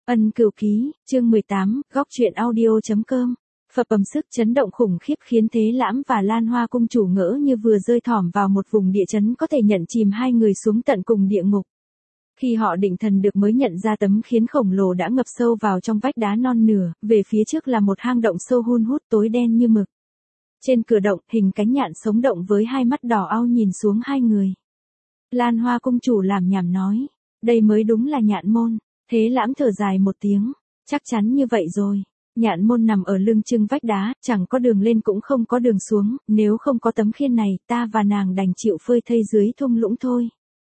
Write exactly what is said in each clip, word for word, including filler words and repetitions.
Ân Cửu Ký, chương mười tám, góc truyện audio.com. Phập ầm sức chấn động khủng khiếp khiến Thế Lãm và Lan Hoa cung chủ ngỡ như vừa rơi thỏm vào một vùng địa chấn có thể nhận chìm hai người xuống tận cùng địa ngục. Khi họ định thần được mới nhận ra tấm khiến khổng lồ đã ngập sâu vào trong vách đá non nửa, về phía trước là một hang động sâu hun hút tối đen như mực. Trên cửa động, hình cánh nhạn sống động với hai mắt đỏ au nhìn xuống hai người. Lan Hoa cung chủ làm nhảm nói, đây mới đúng là nhạn môn. Thế Lãm thở dài một tiếng, chắc chắn như vậy rồi. Nhạn môn nằm ở lưng chừng vách đá, chẳng có đường lên cũng không có đường xuống, nếu không có tấm khiên này, ta và nàng đành chịu phơi thây dưới thung lũng thôi.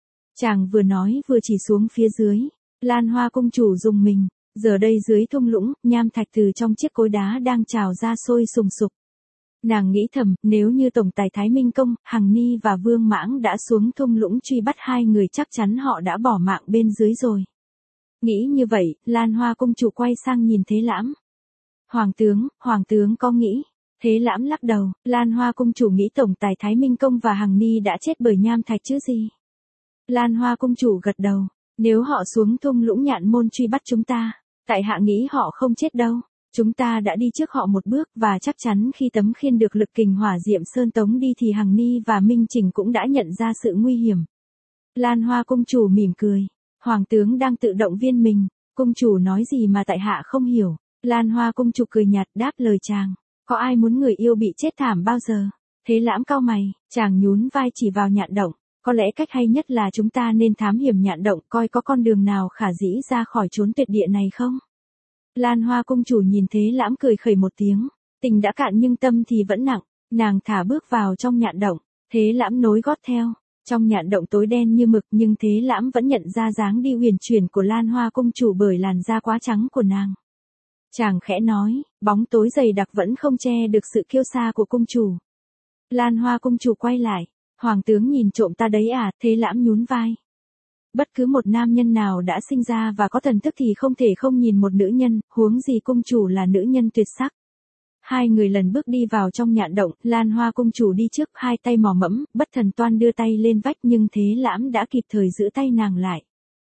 Chàng vừa nói vừa chỉ xuống phía dưới. Lan Hoa cung chủ rùng mình, giờ đây dưới thung lũng, nham thạch từ trong chiếc cối đá đang trào ra sôi sùng sục. Nàng nghĩ thầm, nếu như tổng tài Thái Minh Công, Hằng Ni và Vương Mãng đã xuống thung lũng truy bắt hai người chắc chắn họ đã bỏ mạng bên dưới rồi. Nghĩ như vậy, Lan Hoa cung chủ quay sang nhìn Thế Lãm. Hoàng tướng, Hoàng tướng có nghĩ. Thế Lãm lắc đầu, Lan Hoa cung chủ nghĩ tổng tài Thái Minh Công và Hằng Ni đã chết bởi nham thạch chứ gì. Lan Hoa cung chủ gật đầu, nếu họ xuống thung lũng nhạn môn truy bắt chúng ta, tại hạ nghĩ họ không chết đâu. Chúng ta đã đi trước họ một bước và chắc chắn khi tấm khiên được lực kình hỏa diệm sơn tống đi thì Hằng Ni và Minh Trình cũng đã nhận ra sự nguy hiểm. Lan Hoa cung chủ mỉm cười. Hoàng tướng đang tự động viên mình, cung chủ nói gì mà tại hạ không hiểu. Lan Hoa cung chủ cười nhạt đáp lời chàng, có ai muốn người yêu bị chết thảm bao giờ? Thế Lãm cau mày, chàng nhún vai chỉ vào nhạn động, có lẽ cách hay nhất là chúng ta nên thám hiểm nhạn động coi có con đường nào khả dĩ ra khỏi chốn tuyệt địa này không? Lan Hoa cung chủ nhìn Thế Lãm cười khẩy một tiếng, tình đã cạn nhưng tâm thì vẫn nặng, nàng thả bước vào trong nhạn động, Thế Lãm nối gót theo. Trong nhạn động tối đen như mực nhưng Thế Lãm vẫn nhận ra dáng đi huyền chuyển của Lan Hoa cung chủ bởi làn da quá trắng của nàng. Chàng khẽ nói, bóng tối dày đặc vẫn không che được sự kiêu sa của cung chủ. Lan Hoa cung chủ quay lại, Hoàng tướng nhìn trộm ta đấy à? Thế Lãm nhún vai. Bất cứ một nam nhân nào đã sinh ra và có thần thức thì không thể không nhìn một nữ nhân, huống gì cung chủ là nữ nhân tuyệt sắc. Hai người lần bước đi vào trong nhạn động, Lan Hoa cung chủ đi trước, hai tay mò mẫm, bất thần toan đưa tay lên vách nhưng Thế Lãm đã kịp thời giữ tay nàng lại.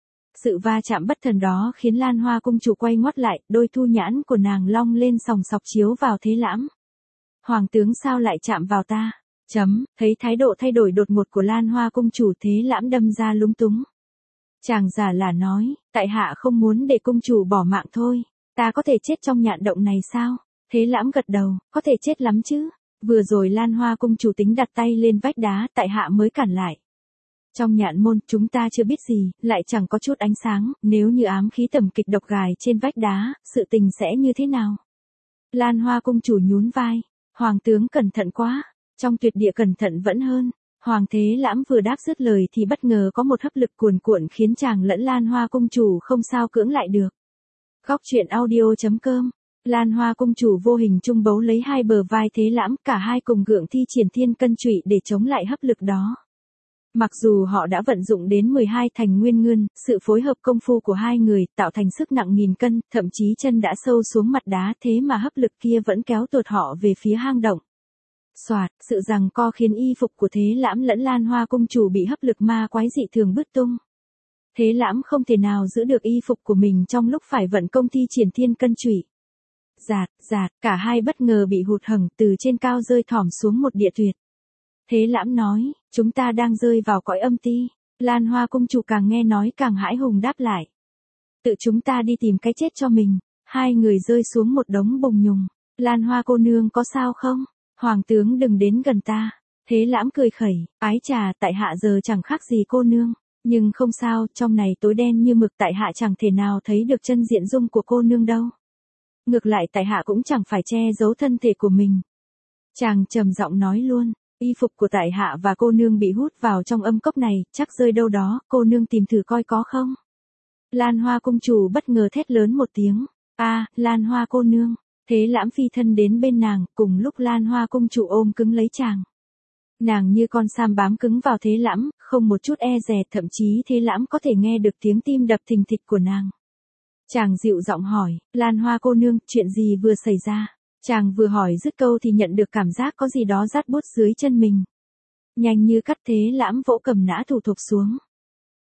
Sự va chạm bất thần đó khiến Lan Hoa cung chủ quay ngoắt lại, đôi thu nhãn của nàng long lên sòng sọc chiếu vào Thế Lãm. Hoàng tướng sao lại chạm vào ta? Chấm, thấy thái độ thay đổi đột ngột của Lan Hoa cung chủ Thế Lãm đâm ra lúng túng. Chàng giả là nói, tại hạ không muốn để cung chủ bỏ mạng thôi, ta có thể chết trong nhạn động này sao? Thế Lãm gật đầu, có thể chết lắm chứ. Vừa rồi Lan Hoa cung chủ tính đặt tay lên vách đá, tại hạ mới cản lại. Trong nhạn môn, chúng ta chưa biết gì, lại chẳng có chút ánh sáng, nếu như ám khí tầm kịch độc gài trên vách đá, sự tình sẽ như thế nào? Lan Hoa cung chủ nhún vai, Hoàng tướng cẩn thận quá, trong tuyệt địa cẩn thận vẫn hơn. Hoàng Thế Lãm vừa đáp dứt lời thì bất ngờ có một hấp lực cuồn cuộn khiến chàng lẫn Lan Hoa cung chủ không sao cưỡng lại được. Góc truyện audio.com. Lan Hoa cung chủ vô hình trung bấu lấy hai bờ vai Thế Lãm, cả hai cùng gượng thi triển thiên cân trụy để chống lại hấp lực đó. Mặc dù họ đã vận dụng đến mười hai thành nguyên ngân, sự phối hợp công phu của hai người tạo thành sức nặng nghìn cân, thậm chí chân đã sâu xuống mặt đá thế mà hấp lực kia vẫn kéo tuột họ về phía hang động. Soạt, sự giằng co khiến y phục của Thế Lãm lẫn Lan Hoa cung chủ bị hấp lực ma quái dị thường bứt tung. Thế Lãm không thể nào giữ được y phục của mình trong lúc phải vận công thi triển thiên cân trụy. Giạt, giạt, cả hai bất ngờ bị hụt hẫng từ trên cao rơi thỏm xuống một địa tuyệt. Thế Lãm nói, chúng ta đang rơi vào cõi âm ti. Lan Hoa cung chủ càng nghe nói càng hãi hùng đáp lại. Tự chúng ta đi tìm cái chết cho mình. Hai người rơi xuống một đống bùn nhùng. Lan Hoa cô nương có sao không? Hoàng tướng đừng đến gần ta. Thế Lãm cười khẩy, ái trà tại hạ giờ chẳng khác gì cô nương. Nhưng không sao, trong này tối đen như mực tại hạ chẳng thể nào thấy được chân diện dung của cô nương đâu. Ngược lại tại hạ cũng chẳng phải che giấu thân thể của mình. Chàng trầm giọng nói luôn, y phục của tại hạ và cô nương bị hút vào trong âm cốc này, chắc rơi đâu đó, cô nương tìm thử coi có không. Lan Hoa cung chủ bất ngờ thét lớn một tiếng, a, Lan Hoa cô nương. Thế Lãm phi thân đến bên nàng, cùng lúc Lan Hoa cung chủ ôm cứng lấy chàng. Nàng như con sam bám cứng vào Thế Lãm, không một chút e dè, thậm chí Thế Lãm có thể nghe được tiếng tim đập thình thịch của nàng. Chàng dịu giọng hỏi, Lan Hoa cô nương, chuyện gì vừa xảy ra? Chàng vừa hỏi dứt câu thì nhận được cảm giác có gì đó rát buốt dưới chân mình. Nhanh như cắt Thế Lãm vỗ cầm nã thủ thục xuống.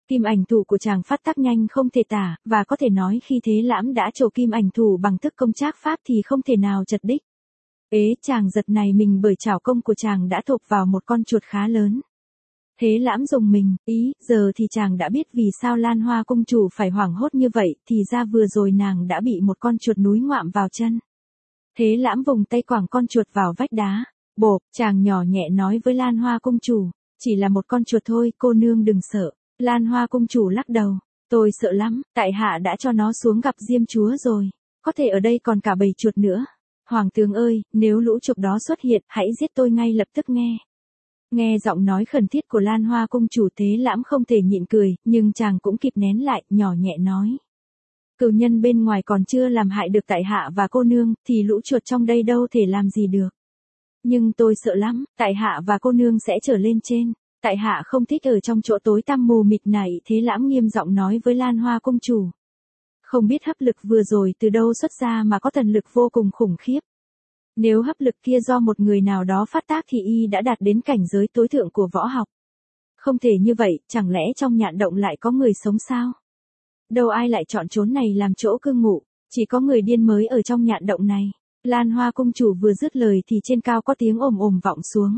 Kim ảnh thủ của chàng phát tác nhanh không thể tả, và có thể nói khi Thế Lãm đã trổ kim ảnh thủ bằng thức công trác pháp thì không thể nào chật đích. Ế, chàng giật này mình bởi chảo công của chàng đã thộp vào một con chuột khá lớn. Thế Lãm dùng mình, ý, giờ thì chàng đã biết vì sao Lan Hoa cung chủ phải hoảng hốt như vậy, thì ra vừa rồi nàng đã bị một con chuột núi ngoạm vào chân. Thế Lãm vùng tay quẳng con chuột vào vách đá. Bộp, chàng nhỏ nhẹ nói với Lan Hoa cung chủ, chỉ là một con chuột thôi, cô nương đừng sợ. Lan Hoa cung chủ lắc đầu, tôi sợ lắm, tại hạ đã cho nó xuống gặp Diêm chúa rồi, có thể ở đây còn cả bầy chuột nữa. Hoàng tướng ơi, nếu lũ chuột đó xuất hiện, hãy giết tôi ngay lập tức nghe. Nghe giọng nói khẩn thiết của Lan Hoa cung chủ, Thế Lãm không thể nhịn cười, nhưng chàng cũng kịp nén lại, nhỏ nhẹ nói. Cừu nhân bên ngoài còn chưa làm hại được tại hạ và cô nương, thì lũ chuột trong đây đâu thể làm gì được. Nhưng tôi sợ lắm, tại hạ và cô nương sẽ trở lên trên. Tại hạ không thích ở trong chỗ tối tăm mù mịt này, Thế Lãm nghiêm giọng nói với Lan Hoa cung chủ. Không biết hấp lực vừa rồi từ đâu xuất ra mà có thần lực vô cùng khủng khiếp. Nếu hấp lực kia do một người nào đó phát tác thì y đã đạt đến cảnh giới tối thượng của võ học. Không thể như vậy, chẳng lẽ trong nhạn động lại có người sống sao? Đâu ai lại chọn chốn này làm chỗ cư ngụ, chỉ có người điên mới ở trong nhạn động này. Lan Hoa cung chủ vừa dứt lời thì trên cao có tiếng ồm ồm vọng xuống.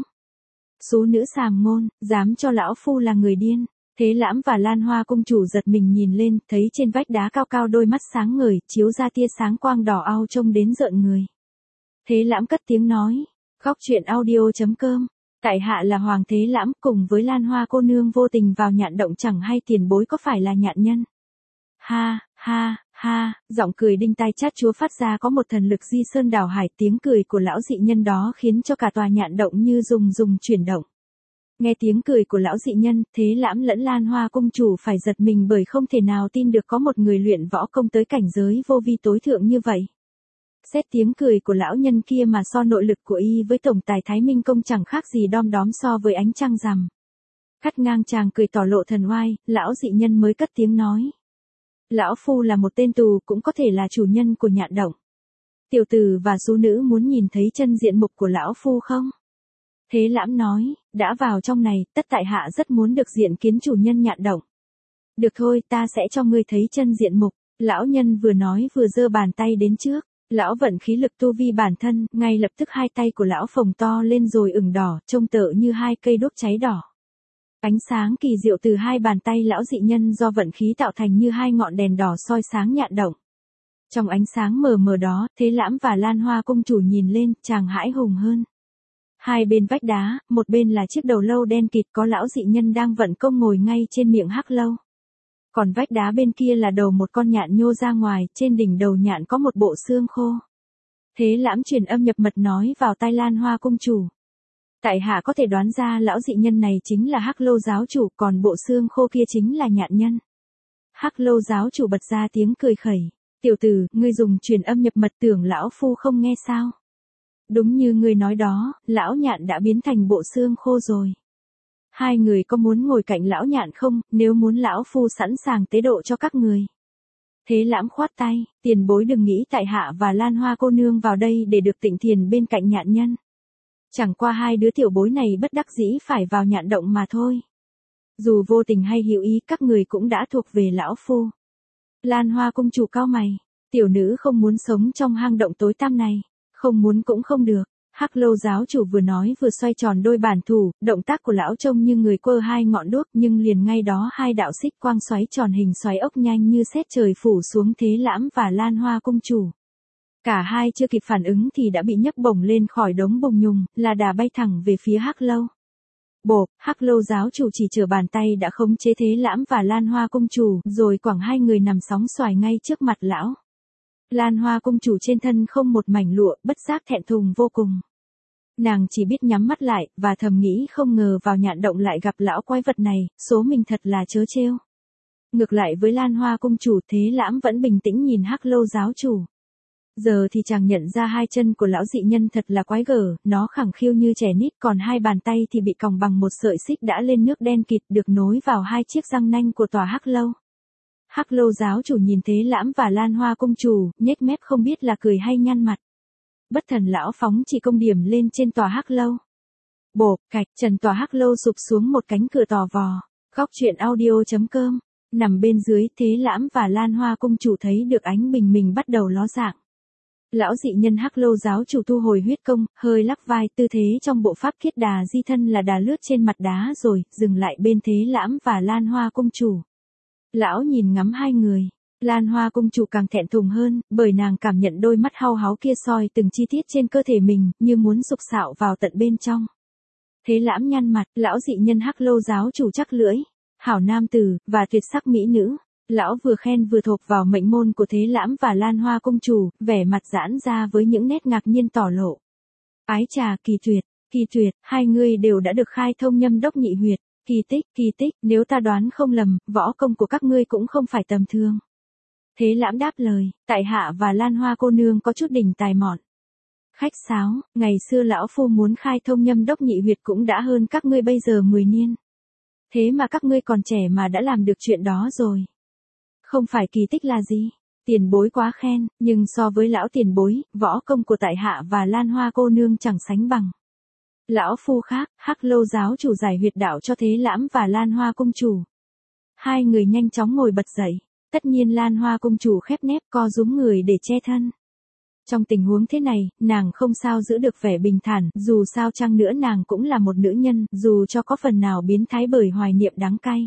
Xú nữ sàm ngôn, dám cho lão phu là người điên. Thế Lãm và Lan Hoa cung chủ giật mình nhìn lên, thấy trên vách đá cao cao đôi mắt sáng ngời, chiếu ra tia sáng quang đỏ au trông đến rợn người. Thế Lãm cất tiếng nói, góc truyện audio chấm com, tại hạ là Hoàng Thế Lãm, cùng với Lan Hoa cô nương vô tình vào nhạn động chẳng hay tiền bối có phải là nhạn nhân. Ha, ha, ha, giọng cười đinh tai chát chúa phát ra có một thần lực di sơn đảo hải, tiếng cười của lão dị nhân đó khiến cho cả tòa nhạn động như rùng rùng chuyển động. Nghe tiếng cười của lão dị nhân, Thế Lãm lẫn Lan Hoa cung chủ phải giật mình bởi không thể nào tin được có một người luyện võ công tới cảnh giới vô vi tối thượng như vậy. Xét tiếng cười của lão nhân kia mà so nội lực của y với tổng tài Thái Minh công chẳng khác gì đom đóm so với ánh trăng rằm. Cắt ngang chàng cười tỏ lộ thần oai, lão dị nhân mới cất tiếng nói. Lão phu là một tên tù, cũng có thể là chủ nhân của nhạn động. Tiểu tử và xú nữ muốn nhìn thấy chân diện mục của lão phu không? Thế Lãm nói, đã vào trong này, tất tại hạ rất muốn được diện kiến chủ nhân nhạn động. Được thôi, ta sẽ cho ngươi thấy chân diện mục. Lão nhân vừa nói vừa giơ bàn tay đến trước. Lão vận khí lực tu vi bản thân, ngay lập tức hai tay của lão phồng to lên rồi ửng đỏ, trông tựa như hai cây đốt cháy đỏ. Ánh sáng kỳ diệu từ hai bàn tay lão dị nhân do vận khí tạo thành như hai ngọn đèn đỏ soi sáng nhạn động. Trong ánh sáng mờ mờ đó, Thế Lãm và Lan Hoa cung chủ nhìn lên, chàng hãi hùng hơn. Hai bên vách đá, một bên là chiếc đầu lâu đen kịt có lão dị nhân đang vận công ngồi ngay trên miệng hắc lâu. Còn vách đá bên kia là đầu một con nhạn nhô ra ngoài, trên đỉnh đầu nhạn có một bộ xương khô. Thế Lãm truyền âm nhập mật nói vào tai Lan Hoa cung chủ. Tại hạ có thể đoán ra lão dị nhân này chính là Hắc Lô giáo chủ, còn bộ xương khô kia chính là nhạn nhân. Hắc Lô giáo chủ bật ra tiếng cười khẩy. Tiểu tử, ngươi dùng truyền âm nhập mật tưởng lão phu không nghe sao? Đúng như ngươi nói đó, lão nhạn đã biến thành bộ xương khô rồi. Hai người có muốn ngồi cạnh lão nhạn không, nếu muốn lão phu sẵn sàng tế độ cho các người. Thế Lãm khoát tay, tiền bối đừng nghĩ tại hạ và Lan Hoa cô nương vào đây để được tịnh thiền bên cạnh nhạn nhân. Chẳng qua hai đứa tiểu bối này bất đắc dĩ phải vào nhạn động mà thôi. Dù vô tình hay hữu ý các người cũng đã thuộc về lão phu. Lan Hoa cung chủ cao mày, tiểu nữ không muốn sống trong hang động tối tăm này, không muốn cũng không được. Hắc Lô giáo chủ vừa nói vừa xoay tròn đôi bản thủ, động tác của lão trông như người quơ hai ngọn đuốc, nhưng liền ngay đó hai đạo xích quang xoáy tròn hình xoáy ốc nhanh như sét trời phủ xuống Thế Lãm và Lan Hoa cung chủ. Cả hai chưa kịp phản ứng thì đã bị nhấc bổng lên khỏi đống bùng nhùng, là đà bay thẳng về phía Hắc Lô. Bộp, Hắc Lô giáo chủ chỉ chờ bàn tay đã khống chế Thế Lãm và Lan Hoa cung chủ, rồi quẳng hai người nằm sóng xoài ngay trước mặt lão. Lan Hoa cung chủ trên thân không một mảnh lụa, bất giác thẹn thùng vô cùng. Nàng chỉ biết nhắm mắt lại, và thầm nghĩ không ngờ vào nhạn động lại gặp lão quái vật này, số mình thật là trớ trêu. Ngược lại với Lan Hoa cung chủ, Thế Lãm vẫn bình tĩnh nhìn Hắc Lô giáo chủ. Giờ thì chàng nhận ra hai chân của lão dị nhân thật là quái gở, nó khẳng khiu như trẻ nít, còn hai bàn tay thì bị còng bằng một sợi xích đã lên nước đen kịt được nối vào hai chiếc răng nanh của tòa Hắc Lô. Hắc Lô giáo chủ nhìn Thế Lãm và Lan Hoa cung chủ, nhếch mép không biết là cười hay nhăn mặt. Bất thần lão phóng chỉ công điểm lên trên tòa Hắc Lô. Bộp, cạch, trần tòa Hắc Lô sụp xuống một cánh cửa tò vò. Góc truyện audio.com. Nằm bên dưới, Thế Lãm và Lan Hoa cung chủ thấy được ánh bình mình bắt đầu ló dạng. Lão dị nhân Hắc Lô giáo chủ thu hồi huyết công, hơi lắc vai, tư thế trong bộ pháp Khiết Đà di thân là đà lướt trên mặt đá rồi, dừng lại bên Thế Lãm và Lan Hoa cung chủ. Lão nhìn ngắm hai người. Lan Hoa cung chủ càng thẹn thùng hơn, bởi nàng cảm nhận đôi mắt hau háu kia soi từng chi tiết trên cơ thể mình, như muốn sục sạo vào tận bên trong. Thế Lãm nhăn mặt, lão dị nhân Hắc Lô giáo chủ chắc lưỡi, hảo nam tử, và tuyệt sắc mỹ nữ. Lão vừa khen vừa thộp vào mệnh môn của Thế Lãm và Lan Hoa cung chủ, vẻ mặt giãn ra với những nét ngạc nhiên tỏ lộ. Ái trà, kỳ tuyệt, kỳ tuyệt, hai người đều đã được khai thông nhâm đốc nhị huyệt, kỳ tích, kỳ tích, nếu ta đoán không lầm, võ công của các ngươi cũng không phải tầm thường. Thế Lãm đáp lời, tại hạ và Lan Hoa cô nương có chút đỉnh tài mọn. Khách sáo, ngày xưa lão phu muốn khai thông nhâm đốc nhị huyệt cũng đã hơn các ngươi bây giờ mười niên. Thế mà các ngươi còn trẻ mà đã làm được chuyện đó rồi. Không phải kỳ tích là gì? Tiền bối quá khen, nhưng so với lão tiền bối, võ công của tại hạ và Lan Hoa cô nương chẳng sánh bằng. Lão phu khác, Hắc Lô giáo chủ giải huyệt đạo cho Thế Lãm và Lan Hoa cung chủ. Hai người nhanh chóng ngồi bật dậy. Tất nhiên Lan Hoa cung chủ khép nép co rúm người để che thân. Trong tình huống thế này, nàng không sao giữ được vẻ bình thản, dù sao chăng nữa nàng cũng là một nữ nhân, dù cho có phần nào biến thái bởi hoài niệm đắng cay.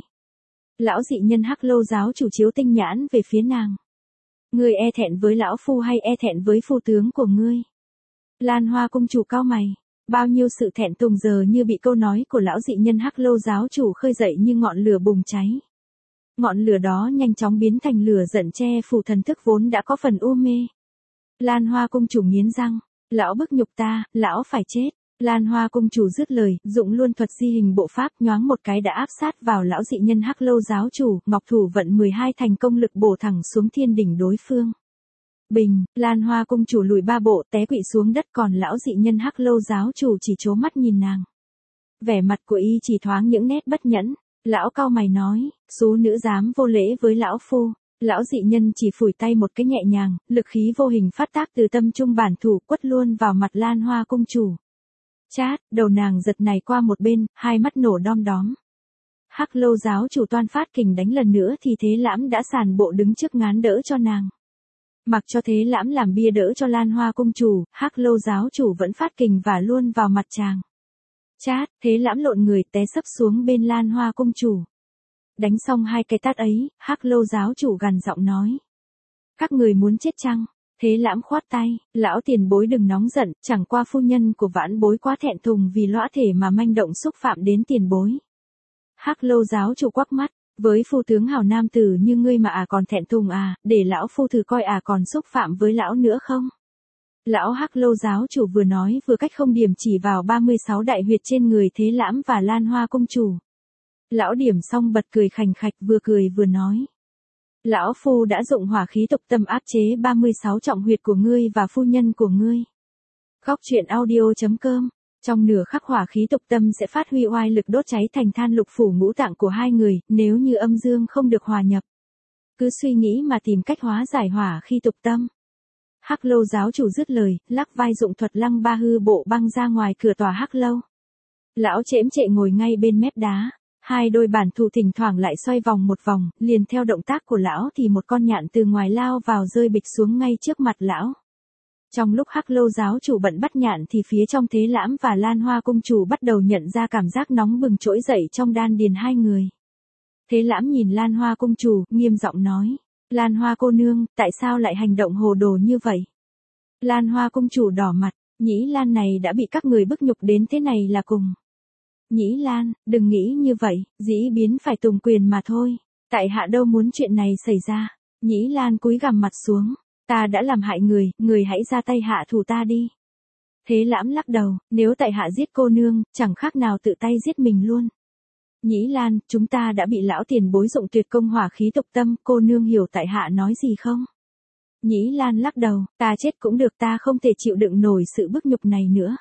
Lão dị nhân Hắc Lô giáo chủ chiếu tinh nhãn về phía nàng. Ngươi e thẹn với lão phu hay e thẹn với phu tướng của ngươi? Lan Hoa cung chủ cau mày, bao nhiêu sự thẹn thùng giờ như bị câu nói của lão dị nhân Hắc Lô giáo chủ khơi dậy như ngọn lửa bùng cháy. Ngọn lửa đó nhanh chóng biến thành lửa giận che phủ thần thức vốn đã có phần u mê. Lan Hoa cung chủ nghiến răng, lão bức nhục ta, lão phải chết. Lan Hoa cung chủ dứt lời, dụng luôn thuật di hình bộ pháp, nhoáng một cái đã áp sát vào lão dị nhân Hắc Lô giáo chủ, ngọc thủ vận mười hai thành công lực bổ thẳng xuống thiên đỉnh đối phương. Bình, Lan Hoa cung chủ lùi ba bộ té quỵ xuống đất, còn lão dị nhân Hắc Lô giáo chủ chỉ trố mắt nhìn nàng. Vẻ mặt của y chỉ thoáng những nét bất nhẫn. Lão cau mày nói, số nữ dám vô lễ với lão phu. Lão dị nhân chỉ phủi tay một cái nhẹ nhàng, lực khí vô hình phát tác từ tâm trung bản thủ quất luôn vào mặt Lan Hoa cung chủ. Chát, đầu nàng giật này qua một bên, hai mắt nổ đom đóm. Hắc Lô giáo chủ toan phát kình đánh lần nữa thì Thế Lãm đã sàn bộ đứng trước ngán đỡ cho nàng. Mặc cho Thế Lãm làm bia đỡ cho Lan Hoa cung chủ, Hắc Lô giáo chủ vẫn phát kình vả luôn vào mặt chàng. Chát, Thế Lãm lộn người té sấp xuống bên Lan Hoa cung chủ. Đánh xong hai cái tát ấy, Hắc Lô giáo chủ gằn giọng nói. Các người muốn chết chăng? Thế Lãm khoát tay, lão tiền bối đừng nóng giận, chẳng qua phu nhân của vãn bối quá thẹn thùng vì lõa thể mà manh động xúc phạm đến tiền bối. Hắc Lô giáo chủ quắc mắt, với phu tướng hào nam tử như ngươi mà à còn thẹn thùng à, để lão phu thử coi à còn xúc phạm với lão nữa không? Lão Hắc Lô giáo chủ vừa nói vừa cách không điểm chỉ vào ba mươi sáu đại huyệt trên người Thế Lãm và Lan Hoa cung chủ. Lão điểm xong bật cười khành khạch, vừa cười vừa nói. Lão phu đã dụng hỏa khí tục tâm áp chế ba mươi sáu trọng huyệt của ngươi và phu nhân của ngươi. Góc truyện audio.com. Trong nửa khắc hỏa khí tục tâm sẽ phát huy oai lực đốt cháy thành than lục phủ ngũ tạng của hai người, nếu như âm dương không được hòa nhập. Cứ suy nghĩ mà tìm cách hóa giải hỏa khí tục tâm. Hắc Lô giáo chủ dứt lời, lắc vai dụng thuật lăng ba hư bộ băng ra ngoài cửa tòa Hắc Lô. Lão chễm chệ ngồi ngay bên mép đá, hai đôi bản thủ thỉnh thoảng lại xoay vòng một vòng, liền theo động tác của lão thì một con nhạn từ ngoài lao vào rơi bịch xuống ngay trước mặt lão. Trong lúc Hắc Lô giáo chủ bận bắt nhạn thì phía trong Thế Lãm và Lan Hoa cung chủ bắt đầu nhận ra cảm giác nóng bừng trỗi dậy trong đan điền hai người. Thế Lãm nhìn Lan Hoa cung chủ, nghiêm giọng nói. Lan Hoa cô nương, tại sao lại hành động hồ đồ như vậy? Lan Hoa cung chủ đỏ mặt, Nhĩ Lan này đã bị các người bức nhục đến thế này là cùng. Nhĩ Lan, đừng nghĩ như vậy, dĩ biến phải tùng quyền mà thôi. Tại hạ đâu muốn chuyện này xảy ra. Nhĩ Lan cúi gằm mặt xuống. Ta đã làm hại người, người hãy ra tay hạ thủ ta đi. Thế Lãm lắc đầu, nếu tại hạ giết cô nương, chẳng khác nào tự tay giết mình luôn. Nhĩ Lan, chúng ta đã bị lão tiền bối dụng tuyệt công hỏa khí tục tâm, cô nương hiểu tại hạ nói gì không? Nhĩ Lan lắc đầu, ta chết cũng được, ta không thể chịu đựng nổi sự bức nhục này nữa.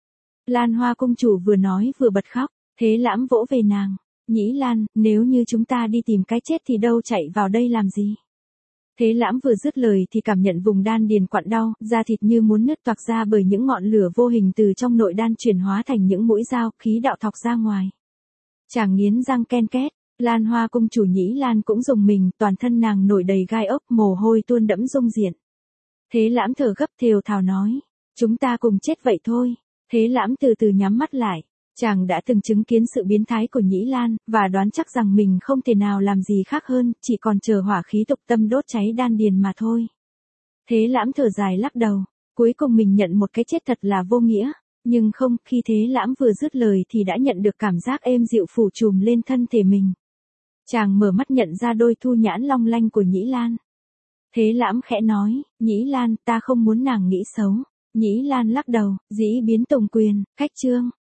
Lan Hoa cung chủ vừa nói vừa bật khóc, Thế Lãm vỗ về nàng. Nhĩ Lan, nếu như chúng ta đi tìm cái chết thì đâu chạy vào đây làm gì? Thế Lãm vừa dứt lời thì cảm nhận vùng đan điền quặn đau, da thịt như muốn nứt toạc ra bởi những ngọn lửa vô hình từ trong nội đan chuyển hóa thành những mũi dao, khí đạo thọc ra ngoài. Chàng nghiến răng ken két, Lan Hoa cung chủ Nhĩ Lan cũng dùng mình, toàn thân nàng nổi đầy gai ốc, mồ hôi tuôn đẫm dung diện. Thế Lãm thở gấp thều thào nói, chúng ta cùng chết vậy thôi. Thế Lãm từ từ nhắm mắt lại. Chàng đã từng chứng kiến sự biến thái của Nhĩ Lan, và đoán chắc rằng mình không thể nào làm gì khác hơn, chỉ còn chờ hỏa khí tục tâm đốt cháy đan điền mà thôi. Thế Lãm thở dài lắc đầu, cuối cùng mình nhận một cái chết thật là vô nghĩa. Nhưng không, khi Thế Lãm vừa dứt lời thì đã nhận được cảm giác êm dịu phủ trùm lên thân thể mình. Chàng mở mắt nhận ra đôi thu nhãn long lanh của Nhĩ Lan. Thế Lãm khẽ nói, Nhĩ Lan, ta không muốn nàng nghĩ xấu. Nhĩ Lan lắc đầu, dĩ biến tùng quyền, khách trương.